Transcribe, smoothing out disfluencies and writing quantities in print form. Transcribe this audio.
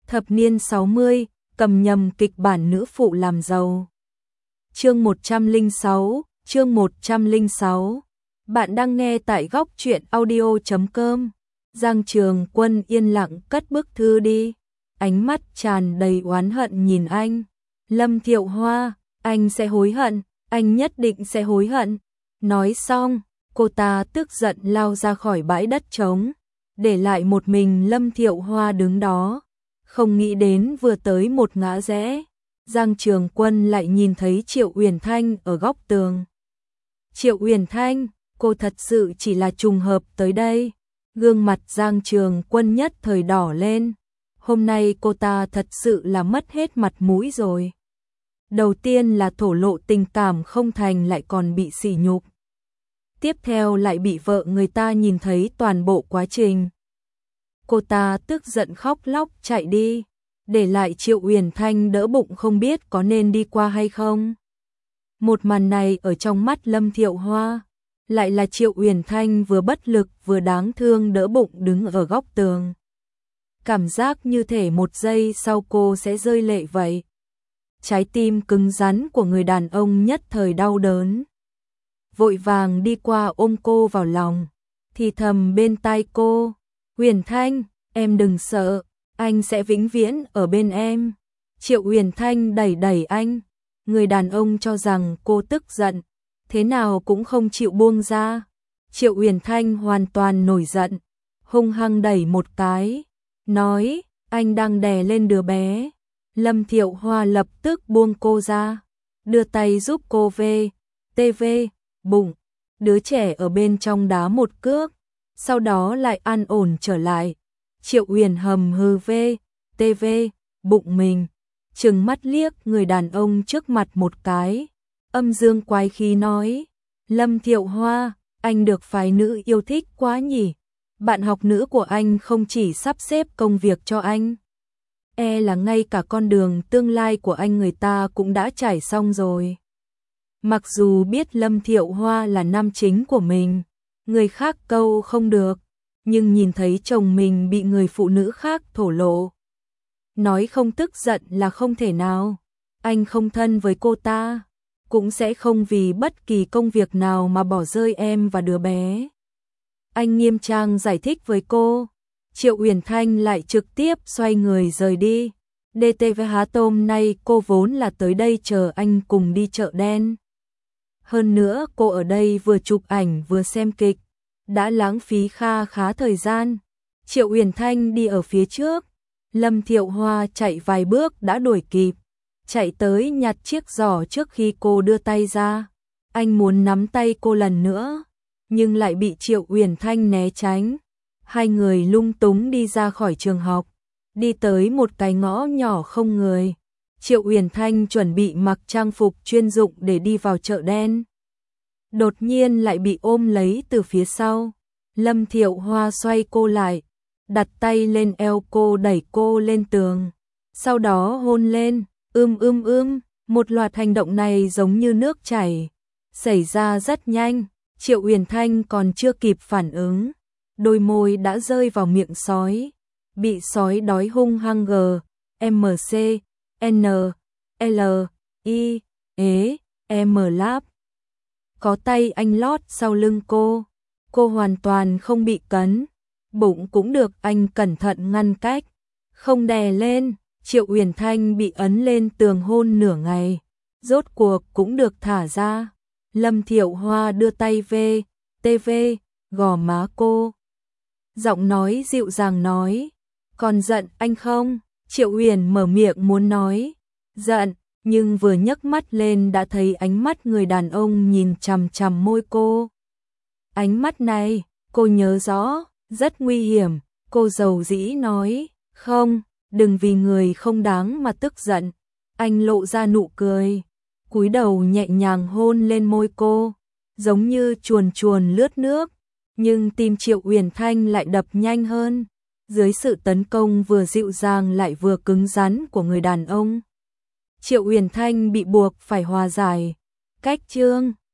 Thập niên 60, cầm nhầm kịch bản nữ phụ làm giàu. Chương 106. Bạn đang nghe tại góc truyện audio.com. Giang Trường Quân yên lặng cất bức thư đi, ánh mắt tràn đầy oán hận nhìn anh. Lâm Thiệu Hoa, anh sẽ hối hận, anh nhất định sẽ hối hận. Nói xong, cô ta tức giận lao ra khỏi bãi đất trống, để lại một mình Lâm Thiệu Hoa đứng đó. Không nghĩ đến vừa tới một ngã rẽ, Giang Trường Quân lại nhìn thấy Triệu Uyển Thanh ở góc tường. Triệu Uyển Thanh, cô thật sự chỉ là trùng hợp tới đây. Gương mặt Giang Trường Quân nhất thời đỏ lên. Hôm nay cô ta thật sự là mất hết mặt mũi rồi. Đầu tiên là thổ lộ tình cảm không thành lại còn bị sỉ nhục. Tiếp theo lại bị vợ người ta nhìn thấy toàn bộ quá trình. Cô ta tức giận khóc lóc chạy đi, để lại Triệu Uyển Thanh đỡ bụng không biết có nên đi qua hay không. Một màn này ở trong mắt Lâm Thiệu Hoa, lại là Triệu Uyển Thanh vừa bất lực vừa đáng thương đỡ bụng đứng ở góc tường. Cảm giác như thể một giây sau cô sẽ rơi lệ vậy. Trái tim cứng rắn của người đàn ông nhất thời đau đớn. Vội vàng đi qua ôm cô vào lòng, thì thầm bên tai cô, Uyển Thanh, em đừng sợ, anh sẽ vĩnh viễn ở bên em. Triệu Uyển Thanh đẩy đẩy anh, người đàn ông cho rằng cô tức giận, thế nào cũng không chịu buông ra. Triệu Uyển Thanh hoàn toàn nổi giận, hung hăng đẩy một cái, nói, anh đang đè lên đứa bé. Lâm Thiệu Hoa lập tức buông cô ra, đưa tay giúp cô về, bụng, đứa trẻ ở bên trong đá một cước, sau đó lại an ổn trở lại. Triệu Uyển hầm hừ bụng mình, trừng mắt liếc người đàn ông trước mặt một cái, âm dương quái khí nói, Lâm Thiệu Hoa, anh được phái nữ yêu thích quá nhỉ, bạn học nữ của anh không chỉ sắp xếp công việc cho anh, e là ngay cả con đường tương lai của anh người ta cũng đã trải xong rồi. Mặc dù biết Lâm Thiệu Hoa là nam chính của mình, người khác câu không được, nhưng nhìn thấy chồng mình bị người phụ nữ khác thổ lộ, nói không tức giận là không thể nào. Anh không thân với cô ta, cũng sẽ không vì bất kỳ công việc nào mà bỏ rơi em và đứa bé. Anh nghiêm trang giải thích với cô. Triệu Uyển Thanh lại trực tiếp xoay người rời đi. DTV há tôm nay cô vốn là tới đây chờ anh cùng đi chợ đen. Hơn nữa cô ở đây vừa chụp ảnh vừa xem kịch, đã lãng phí khá thời gian. Triệu Uyển Thanh đi ở phía trước, Lâm Thiệu Hoa chạy vài bước đã đuổi kịp, chạy tới nhặt chiếc giỏ trước khi cô đưa tay ra. Anh muốn nắm tay cô lần nữa, nhưng lại bị Triệu Uyển Thanh né tránh. Hai người lung túng đi ra khỏi trường học, đi tới một cái ngõ nhỏ không người. Triệu Uyển Thanh chuẩn bị mặc trang phục chuyên dụng để đi vào chợ đen. Đột nhiên lại bị ôm lấy từ phía sau. Lâm Thiệu Hoa xoay cô lại, đặt tay lên eo cô đẩy cô lên tường. Sau đó hôn lên, một loạt hành động này giống như nước chảy, xảy ra rất nhanh. Triệu Uyển Thanh còn chưa kịp phản ứng, đôi môi đã rơi vào miệng sói, bị sói đói hung hăng láp. Có tay anh lót sau lưng cô hoàn toàn không bị cấn, bụng cũng được anh cẩn thận ngăn cách, không đè lên. Triệu Uyển Thanh bị ấn lên tường hôn nửa ngày, rốt cuộc cũng được thả ra. Lâm Thiệu Hoa đưa tay về, gò má cô. Giọng nói dịu dàng nói, còn giận anh không? Triệu Uyển mở miệng muốn nói, giận, nhưng vừa nhấc mắt lên đã thấy ánh mắt người đàn ông nhìn chằm chằm môi cô. Ánh mắt này, cô nhớ rõ, rất nguy hiểm, cô dầu dĩ nói, không, đừng vì người không đáng mà tức giận. Anh lộ ra nụ cười, cúi đầu nhẹ nhàng hôn lên môi cô, giống như chuồn lướt nước, nhưng tim Triệu Uyển Thanh lại đập nhanh hơn, dưới sự tấn công vừa dịu dàng lại vừa cứng rắn của người đàn ông. Triệu Uyển Thanh bị buộc phải hòa giải, cách chương.